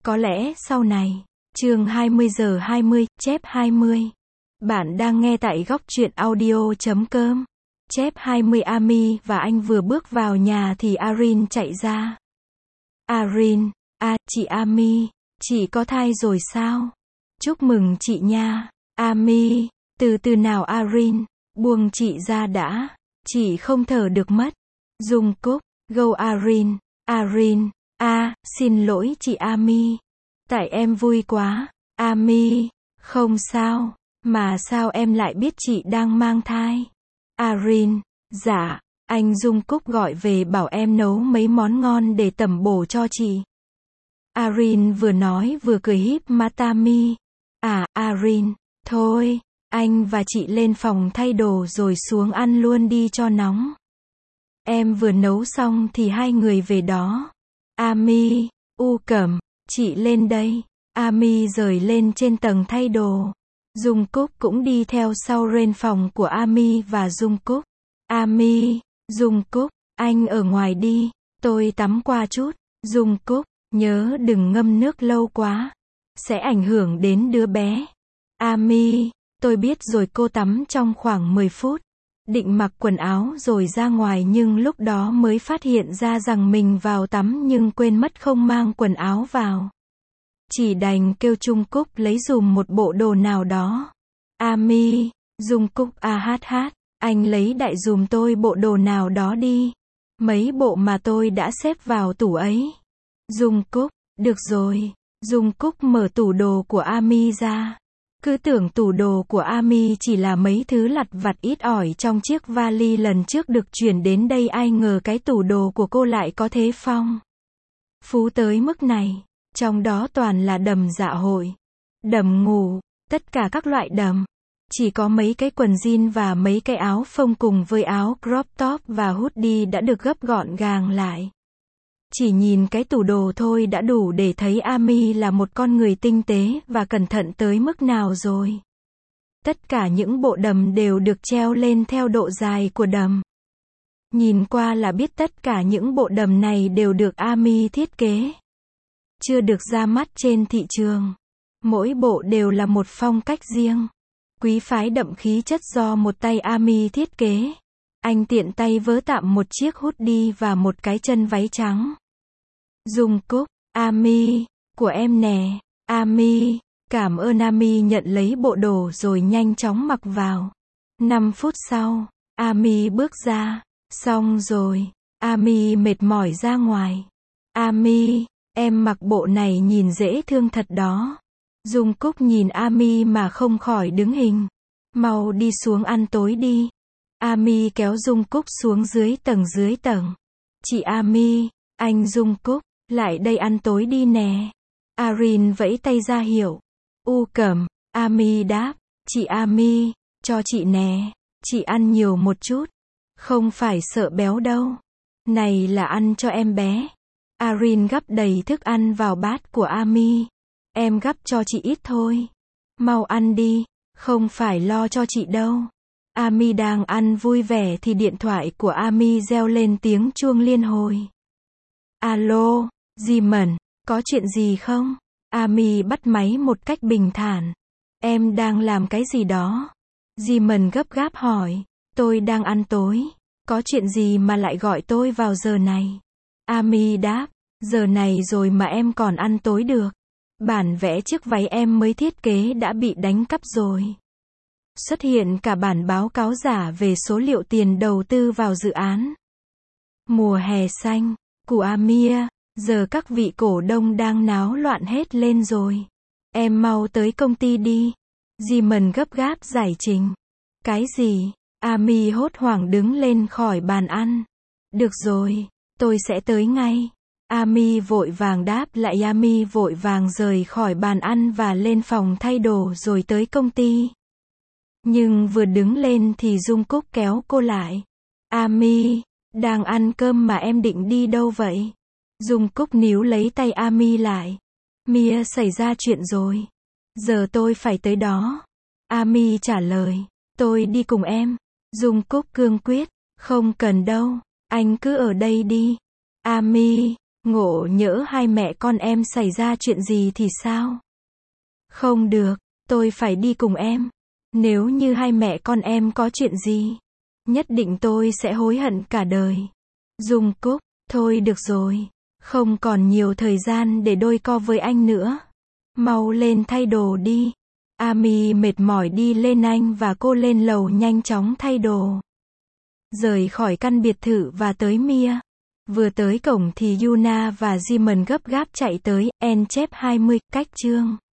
Có lẽ sau này. Chương 20:20, chép 20. Bạn đang nghe tại góc truyện audio.com. Chép 20. Ami và anh vừa bước vào nhà thì Arin chạy ra. Arin, chị Ami, chị có thai rồi sao? Chúc mừng chị nha. Ami, từ từ nào Arin, buông chị ra đã. Chị không thở được mất. Jungkook, go Arin. Arin, xin lỗi chị Ami. Tại em vui quá. Ami, không sao, mà sao em lại biết chị đang mang thai? Arin, dạ, anh Jungkook gọi về bảo em nấu mấy món ngon để tẩm bổ cho chị. Arin vừa nói vừa cười híp mắt. Ami, Arin, thôi, anh và chị lên phòng thay đồ rồi xuống ăn luôn đi cho nóng. Em vừa nấu xong thì hai người về đó. Ami, Cẩm, chị lên đây. Ami rời lên trên tầng thay đồ. Jungkook cũng đi theo sau lên phòng của Ami và Jungkook. Ami, Jungkook, anh ở ngoài đi, tôi tắm qua chút. Jungkook, nhớ đừng ngâm nước lâu quá, sẽ ảnh hưởng đến đứa bé. Ami, tôi biết rồi. Cô tắm trong khoảng 10 phút. Định mặc quần áo rồi ra ngoài nhưng lúc đó mới phát hiện ra rằng mình vào tắm nhưng quên mất không mang quần áo vào. Chỉ đành kêu Jungkook lấy dùm một bộ đồ nào đó. Ami, Jungkook, anh lấy đại dùm tôi bộ đồ nào đó đi. Mấy bộ mà tôi đã xếp vào tủ ấy. Jungkook, được rồi. Jungkook mở tủ đồ của Ami ra. Cứ tưởng tủ đồ của Ami chỉ là mấy thứ lặt vặt ít ỏi trong chiếc vali lần trước được chuyển đến đây, ai ngờ cái tủ đồ của cô lại có thế phong phú tới mức này. Trong đó toàn là đầm dạ hội, đầm ngủ, tất cả các loại đầm. Chỉ có mấy cái quần jean và mấy cái áo phông cùng với áo crop top và hoodie đã được gấp gọn gàng lại. Chỉ nhìn cái tủ đồ thôi đã đủ để thấy Ami là một con người tinh tế và cẩn thận tới mức nào rồi. Tất cả những bộ đầm đều được treo lên theo độ dài của đầm. Nhìn qua là biết tất cả những bộ đầm này đều được Ami thiết kế. Chưa được ra mắt trên thị trường. Mỗi bộ đều là một phong cách riêng. Quý phái đậm khí chất do một tay Ami thiết kế. Anh tiện tay vớ tạm một chiếc hoodie và một cái chân váy trắng. Jungkook, Ami, của em nè. Ami, cảm ơn. Ami nhận lấy bộ đồ rồi nhanh chóng mặc vào. 5 phút sau, Ami bước ra. Xong rồi. Ami mệt mỏi ra ngoài. Ami, em mặc bộ này nhìn dễ thương thật đó. Jungkook nhìn Ami mà không khỏi đứng hình. Mau đi xuống ăn tối đi. Ami kéo Jungkook xuống dưới tầng. Chị Ami, anh Jungkook, lại đây ăn tối đi nè. Arin vẫy tay ra hiệu. Cẩm, Ami đáp. Chị Ami, cho chị nè. Chị ăn nhiều một chút. Không phải sợ béo đâu. Này là ăn cho em bé. Arin gắp đầy thức ăn vào bát của Ami. Em gắp cho chị ít thôi. Mau ăn đi, không phải lo cho chị đâu. Ami đang ăn vui vẻ thì điện thoại của Ami reo lên tiếng chuông liên hồi. Alo, Jimin, có chuyện gì không? Ami bắt máy một cách bình thản. Em đang làm cái gì đó? Jimin gấp gáp hỏi. Tôi đang ăn tối. Có chuyện gì mà lại gọi tôi vào giờ này? Ami đáp. Giờ này rồi mà em còn ăn tối được. Bản vẽ chiếc váy em mới thiết kế đã bị đánh cắp rồi. Xuất hiện cả bản báo cáo giả về số liệu tiền đầu tư vào dự án Mùa hè xanh của Amir. Giờ các vị cổ đông đang náo loạn hết lên rồi. Em mau tới công ty đi. Jimin gấp gáp giải trình. Cái gì? Ami hốt hoảng đứng lên khỏi bàn ăn. Được rồi, tôi sẽ tới ngay. Ami vội vàng đáp lại. Ami vội vàng rời khỏi bàn ăn và lên phòng thay đồ rồi tới công ty. Nhưng vừa đứng lên thì Jungkook kéo cô lại. Ami, đang ăn cơm mà em định đi đâu vậy? Jungkook níu lấy tay Ami lại. Mia xảy ra chuyện rồi. Giờ tôi phải tới đó. Ami trả lời. Tôi đi cùng em. Jungkook cương quyết. Không cần đâu. Anh cứ ở đây đi. Ami, Ngộ nhỡ hai mẹ con em xảy ra chuyện gì thì sao? Không được, tôi phải đi cùng em. Nếu như hai mẹ con em có chuyện gì, nhất định tôi sẽ hối hận cả đời. Dung Cúc, thôi được rồi. Không còn nhiều thời gian để đôi co với anh nữa. Mau lên thay đồ đi. Ami mệt mỏi đi lên anh và cô lên lầu nhanh chóng thay đồ. Rời khỏi căn biệt thự và tới Mia. Vừa tới cổng thì Yuna và Jimon gấp gáp chạy tới, en chép 20, cách chương.